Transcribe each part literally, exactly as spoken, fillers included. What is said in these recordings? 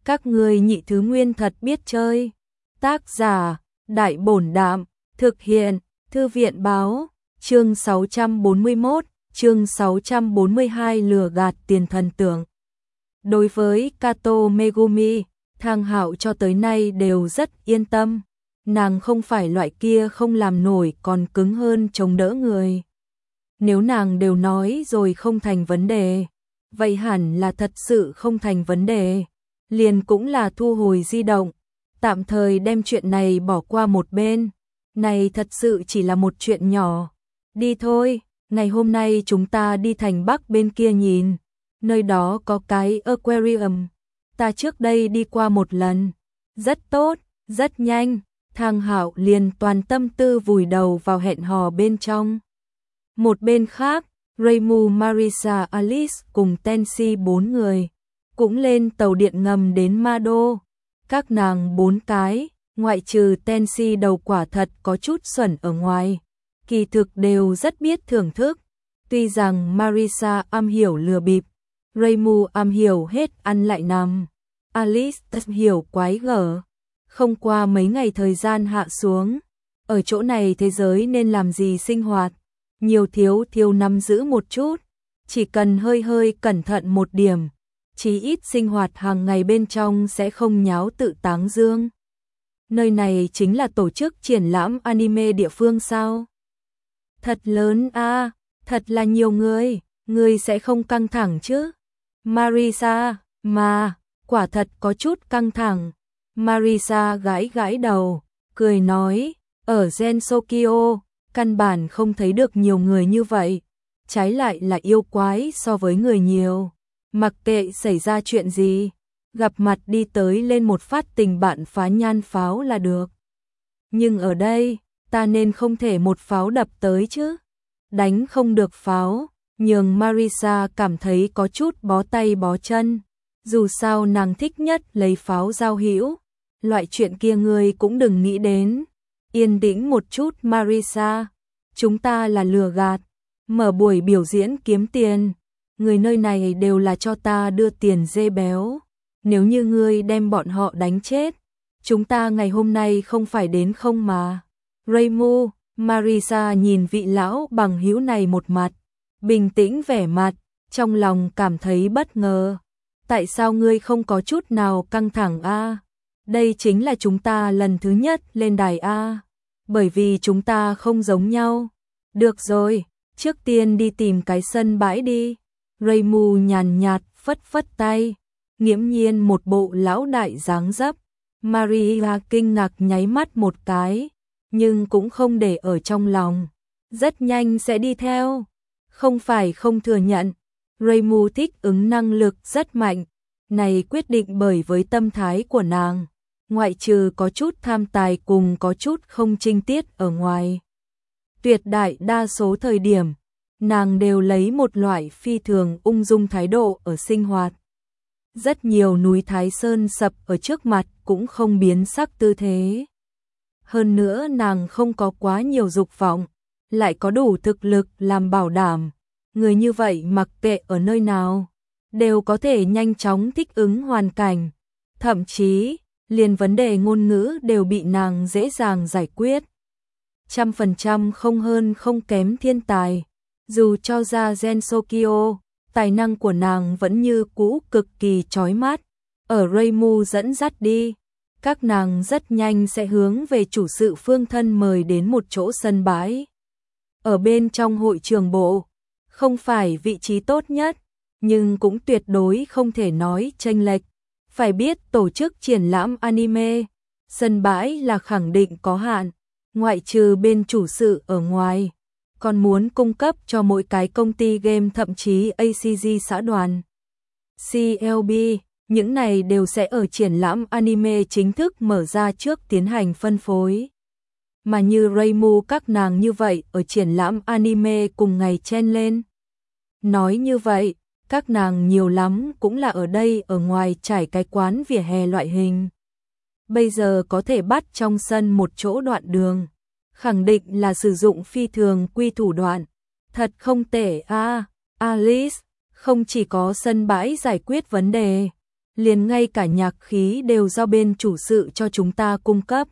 Các ngươi nhị thứ nguyên thật biết chơi. Tác giả, Đại Bổn Đạm, thực hiện, Thư viện Báo, chương sáu trăm bốn mươi mốt, chương sáu trăm bốn mươi hai lừa gạt tiền thần tượng. Đối với Kato Megumi, Thang Hạo cho tới nay đều rất yên tâm. Nàng không phải loại kia không làm nổi còn cứng hơn chống đỡ người. Nếu nàng đều nói rồi không thành vấn đề, vậy hẳn là thật sự không thành vấn đề. Liền cũng là thu hồi di động, tạm thời đem chuyện này bỏ qua một bên. Này thật sự chỉ là một chuyện nhỏ. Đi thôi, ngày hôm nay chúng ta đi thành Bắc bên kia nhìn. Nơi đó có cái aquarium. Ta trước đây đi qua một lần. Rất tốt, rất nhanh. Thang Hạo liền toàn tâm tư vùi đầu vào hẹn hò bên trong. Một bên khác, Reimu, Marisa, Alice cùng Tensi bốn người cũng lên tàu điện ngầm đến Mado. Các nàng bốn cái, ngoại trừ Tensi đầu quả thật có chút xuẩn ở ngoài, kỳ thực đều rất biết thưởng thức. Tuy rằng Marisa am hiểu lừa bịp, Reimu am hiểu hết ăn lại nằm, Alice hiểu quái gở. Không qua mấy ngày thời gian hạ xuống, ở chỗ này thế giới nên làm gì sinh hoạt, nhiều thiếu thiếu nắm giữ một chút, chỉ cần hơi hơi cẩn thận một điểm, chí ít sinh hoạt hàng ngày bên trong sẽ không nháo tự táng dương. Nơi này chính là tổ chức triển lãm anime địa phương sao? Thật lớn a, à, thật là nhiều người, người sẽ không căng thẳng chứ? Marisa, mà, quả thật có chút căng thẳng. Marisa gãi gãi đầu, cười nói, ở Gensokyo, căn bản không thấy được nhiều người như vậy, trái lại là yêu quái so với người nhiều. Mặc kệ xảy ra chuyện gì, gặp mặt đi tới lên một phát tình bạn phá nhan pháo là được. Nhưng ở đây, ta nên không thể một pháo đập tới chứ. Đánh không được pháo, nhường Marisa cảm thấy có chút bó tay bó chân. Dù sao nàng thích nhất lấy pháo giao hữu, loại chuyện kia ngươi cũng đừng nghĩ đến. Yên tĩnh một chút Marisa, chúng ta là lừa gạt, mở buổi biểu diễn kiếm tiền. Người nơi này đều là cho ta đưa tiền dê béo. Nếu như ngươi đem bọn họ đánh chết, chúng ta ngày hôm nay không phải đến không mà. Reimu, Marisa nhìn vị lão bằng hữu này một mặt, bình tĩnh vẻ mặt, trong lòng cảm thấy bất ngờ. Tại sao ngươi không có chút nào căng thẳng a? Đây chính là chúng ta lần thứ nhất lên đài a. Bởi vì chúng ta không giống nhau. Được rồi, trước tiên đi tìm cái sân bãi đi. Reimu nhàn nhạt phất phất tay, nghiễm nhiên một bộ lão đại dáng dấp. Maria kinh ngạc nháy mắt một cái, nhưng cũng không để ở trong lòng. Rất nhanh sẽ đi theo. Không phải không thừa nhận, Reimu thích ứng năng lực rất mạnh. Này quyết định bởi với tâm thái của nàng, ngoại trừ có chút tham tài cùng có chút không trinh tiết ở ngoài. Tuyệt đại đa số thời điểm, nàng đều lấy một loại phi thường ung dung thái độ ở sinh hoạt. Rất nhiều núi Thái Sơn sập ở trước mặt cũng không biến sắc tư thế. Hơn nữa nàng không có quá nhiều dục vọng, lại có đủ thực lực làm bảo đảm. Người như vậy mặc kệ ở nơi nào, đều có thể nhanh chóng thích ứng hoàn cảnh. Thậm chí, liền vấn đề ngôn ngữ đều bị nàng dễ dàng giải quyết. Trăm phần trăm không hơn không kém thiên tài. Dù cho ra Gensokyo, tài năng của nàng vẫn như cũ cực kỳ chói mắt. Ở Reimu dẫn dắt đi, các nàng rất nhanh sẽ hướng về chủ sự phương thân mời đến một chỗ sân bãi. Ở bên trong hội trường bộ, không phải vị trí tốt nhất, nhưng cũng tuyệt đối không thể nói chênh lệch. Phải biết tổ chức triển lãm anime, sân bãi là khẳng định có hạn, ngoại trừ bên chủ sự ở ngoài, còn muốn cung cấp cho mỗi cái công ty game thậm chí a xê giê xã đoàn, xê lờ bê, những này đều sẽ ở triển lãm anime chính thức mở ra trước tiến hành phân phối. Mà như Reimu các nàng như vậy ở triển lãm anime cùng ngày chen lên. Nói như vậy, các nàng nhiều lắm cũng là ở đây ở ngoài trải cái quán vỉa hè loại hình. Bây giờ có thể bắt trong sân một chỗ đoạn đường, khẳng định là sử dụng phi thường quy thủ đoạn. Thật không tệ a, à, Alice, không chỉ có sân bãi giải quyết vấn đề, liền ngay cả nhạc khí đều do bên chủ sự cho chúng ta cung cấp.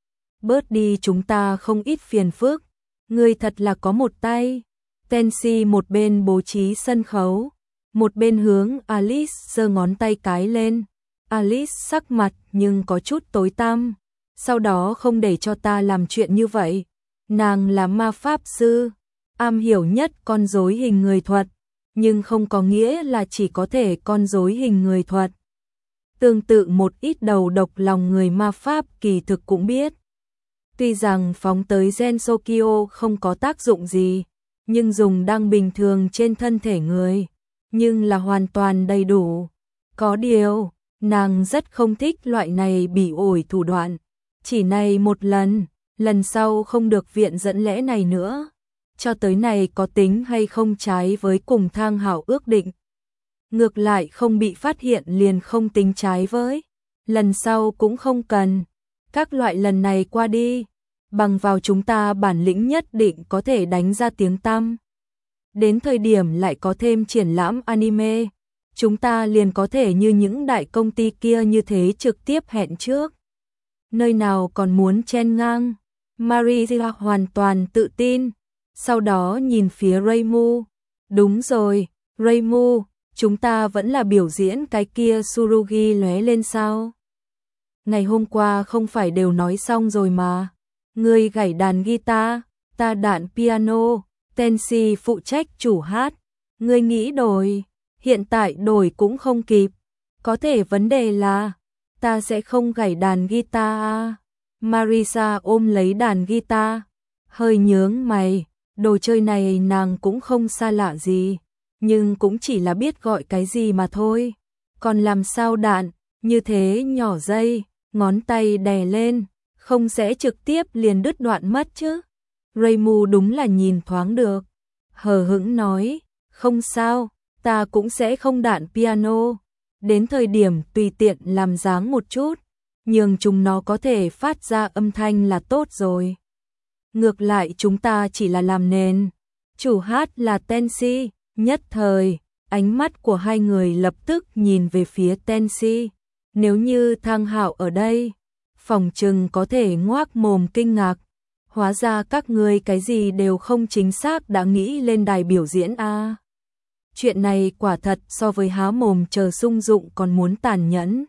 Bớt đi chúng ta không ít phiền phức, ngươi thật là có một tay. Tensi một bên bố trí sân khấu, một bên hướng Alice giơ ngón tay cái lên. Alice sắc mặt nhưng có chút tối tăm, sau đó không để cho ta làm chuyện như vậy. Nàng là ma pháp sư, am hiểu nhất con rối hình người thuật, nhưng không có nghĩa là chỉ có thể con rối hình người thuật. Tương tự một ít đầu độc lòng người ma pháp kỳ thực cũng biết. Tuy rằng phóng tới Gensokyo không có tác dụng gì, nhưng dùng đang bình thường trên thân thể người, nhưng là hoàn toàn đầy đủ. Có điều, nàng rất không thích loại này bị ổi thủ đoạn. Chỉ này một lần, lần sau không được viện dẫn lẽ này nữa. Cho tới này có tính hay không trái với cùng Thang Hạo ước định. Ngược lại không bị phát hiện liền không tính trái với. Lần sau cũng không cần. Các loại lần này qua đi, bằng vào chúng ta bản lĩnh nhất định có thể đánh ra tiếng tăm. Đến thời điểm lại có thêm triển lãm anime, chúng ta liền có thể như những đại công ty kia như thế trực tiếp hẹn trước. Nơi nào còn muốn chen ngang. Maria hoàn toàn tự tin, sau đó nhìn phía Reimu. Đúng rồi, Reimu, chúng ta vẫn là biểu diễn cái kia Tsurugi lóe lên sao? Ngày hôm qua không phải đều nói xong rồi mà. Ngươi gảy đàn guitar, ta đạn piano, Tensi phụ trách chủ hát. Ngươi nghĩ đổi, hiện tại đổi cũng không kịp. Có thể vấn đề là, ta sẽ không gảy đàn guitar. Marisa ôm lấy đàn guitar, hơi nhướng mày, đồ chơi này nàng cũng không xa lạ gì, nhưng cũng chỉ là biết gọi cái gì mà thôi. Còn làm sao đạn, như thế nhỏ dây, ngón tay đè lên, không sẽ trực tiếp liền đứt đoạn mất chứ. Reimu đúng là nhìn thoáng được, hờ hững nói, không sao, ta cũng sẽ không đạn piano, đến thời điểm tùy tiện làm dáng một chút, nhường chúng nó có thể phát ra âm thanh là tốt rồi. Ngược lại chúng ta chỉ là làm nền, chủ hát là Tensi. Nhất thời, ánh mắt của hai người lập tức nhìn về phía Tensi. Nếu như Thang Hạo ở đây, phòng trừng có thể ngoác mồm kinh ngạc. Hóa ra các ngươi cái gì đều không chính xác đã nghĩ lên đài biểu diễn a. À. Chuyện này quả thật so với há mồm chờ sung dụng còn muốn tàn nhẫn.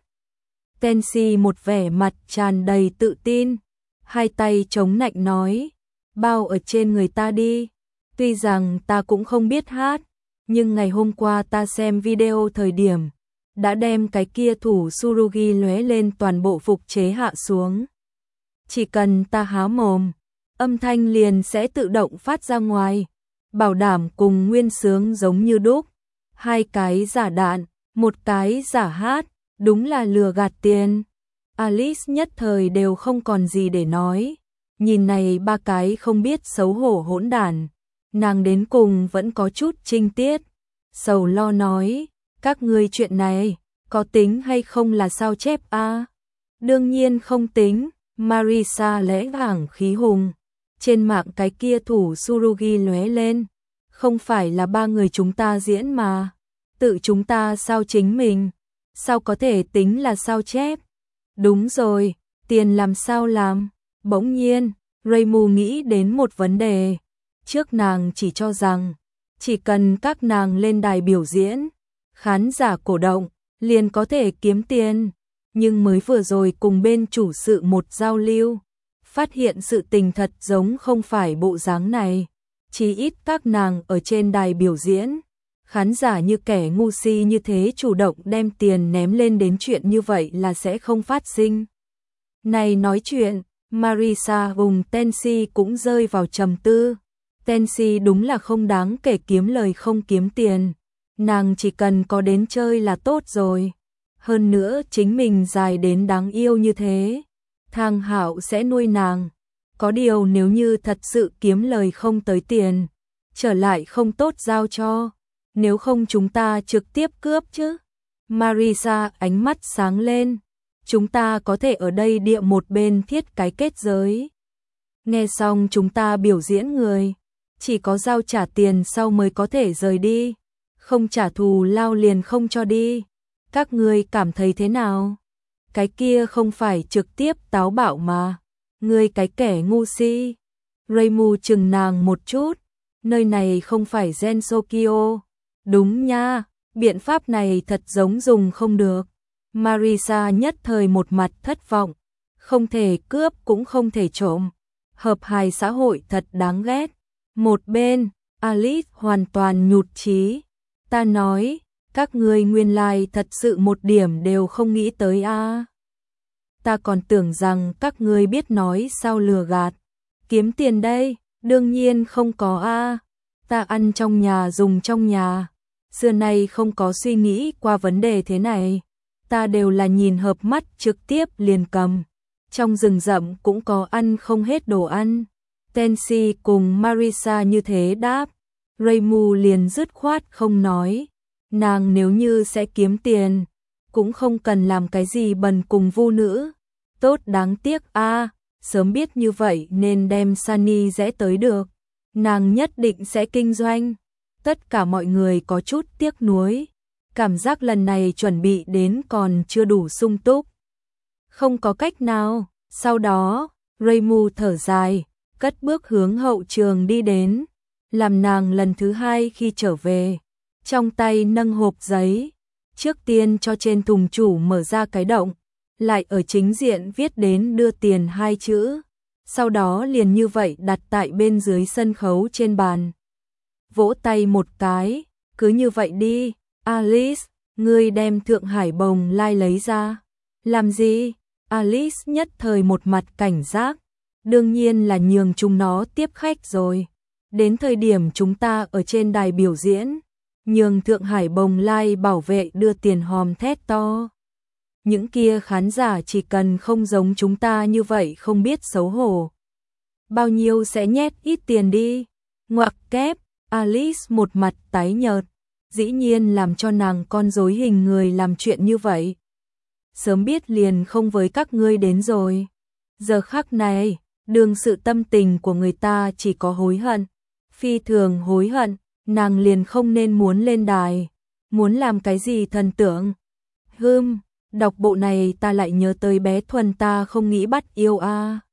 Tensi một vẻ mặt tràn đầy tự tin, hai tay chống nạnh nói, bao ở trên người ta đi. Tuy rằng ta cũng không biết hát, nhưng ngày hôm qua ta xem video thời điểm, đã đem cái kia thủ Tsurugi lóe lên toàn bộ phục chế hạ xuống. Chỉ cần ta há mồm, âm thanh liền sẽ tự động phát ra ngoài, bảo đảm cùng nguyên sướng giống như đúc. Hai cái giả đạn, một cái giả hát, đúng là lừa gạt tiền. Alice nhất thời đều không còn gì để nói, nhìn này ba cái không biết xấu hổ hỗn đản, nàng đến cùng vẫn có chút trinh tiết. Sầu lo nói, các ngươi chuyện này, có tính hay không là sao chép a? À? Đương nhiên không tính, Marisa lẽ thẳng khí hùng. Trên mạng cái kia thủ Tsurugi lóe lên, không phải là ba người chúng ta diễn mà, tự chúng ta sao chính mình, sao có thể tính là sao chép? Đúng rồi, tiền làm sao làm? Bỗng nhiên, Reimu nghĩ đến một vấn đề. Trước nàng chỉ cho rằng, chỉ cần các nàng lên đài biểu diễn, khán giả cổ động, liền có thể kiếm tiền. Nhưng mới vừa rồi cùng bên chủ sự một giao lưu, phát hiện sự tình thật giống không phải bộ dáng này. Chỉ ít các nàng ở trên đài biểu diễn, khán giả như kẻ ngu si như thế chủ động đem tiền ném lên đến chuyện như vậy là sẽ không phát sinh. Này nói chuyện, Marisa vùng Tensi cũng rơi vào trầm tư. Tensi đúng là không đáng kể kiếm lời không kiếm tiền. Nàng chỉ cần có đến chơi là tốt rồi. Hơn nữa chính mình dài đến đáng yêu như thế, Thang Hạo sẽ nuôi nàng. Có điều nếu như thật sự kiếm lời không tới tiền, trở lại không tốt giao cho. Nếu không chúng ta trực tiếp cướp chứ. Marisa ánh mắt sáng lên. Chúng ta có thể ở đây địa một bên thiết cái kết giới. Nghe xong chúng ta biểu diễn người, chỉ có giao trả tiền sau mới có thể rời đi. Không trả thù lao liền không cho đi. Các ngươi cảm thấy thế nào? Cái kia không phải trực tiếp táo bạo mà. Ngươi cái kẻ ngu si. Reimu chừng nàng một chút. Nơi này không phải Gensokyo. Đúng nha, biện pháp này thật giống dùng không được. Marisa nhất thời một mặt thất vọng. Không thể cướp cũng không thể trộm. Hợp hài xã hội thật đáng ghét. Một bên, Alice hoàn toàn nhụt chí. Ta nói, các ngươi nguyên lai thật sự một điểm đều không nghĩ tới a. À. Ta còn tưởng rằng các ngươi biết nói sao lừa gạt. Kiếm tiền đây, đương nhiên không có a. À. Ta ăn trong nhà dùng trong nhà. Xưa nay không có suy nghĩ qua vấn đề thế này. Ta đều là nhìn hợp mắt trực tiếp liền cầm. Trong rừng rậm cũng có ăn không hết đồ ăn. Tensi cùng Marisa như thế đáp. Reimu liền dứt khoát không nói. Nàng nếu như sẽ kiếm tiền, cũng không cần làm cái gì bần cùng vu nữ. Tốt đáng tiếc a, à, sớm biết như vậy nên đem Sunny rẽ tới được. Nàng nhất định sẽ kinh doanh. Tất cả mọi người có chút tiếc nuối. Cảm giác lần này chuẩn bị đến còn chưa đủ sung túc. Không có cách nào. Sau đó, Reimu thở dài, cất bước hướng hậu trường đi đến. Làm nàng lần thứ hai khi trở về. Trong tay nâng hộp giấy. Trước tiên cho trên thùng chủ mở ra cái động. Lại ở chính diện viết đến đưa tiền hai chữ. Sau đó liền như vậy đặt tại bên dưới sân khấu trên bàn. Vỗ tay một cái. Cứ như vậy đi. Alice, ngươi đem Thượng Hải bồng lai lấy ra. Làm gì? Alice nhất thời một mặt cảnh giác. Đương nhiên là nhường chúng nó tiếp khách rồi. Đến thời điểm chúng ta ở trên đài biểu diễn, nhường Thượng Hải bồng lai bảo vệ đưa tiền hòm thét to. Những kia khán giả chỉ cần không giống chúng ta như vậy không biết xấu hổ. Bao nhiêu sẽ nhét ít tiền đi. Ngoặc kép, Alice một mặt tái nhợt. Dĩ nhiên làm cho nàng con rối hình người làm chuyện như vậy. Sớm biết liền không với các ngươi đến rồi. Giờ khắc này, đương sự tâm tình của người ta chỉ có hối hận. Phi thường hối hận, nàng liền không nên muốn lên đài. Muốn làm cái gì thần tượng. Hừm, đọc bộ này ta lại nhớ tới bé Thuần ta không nghĩ bắt yêu a. À.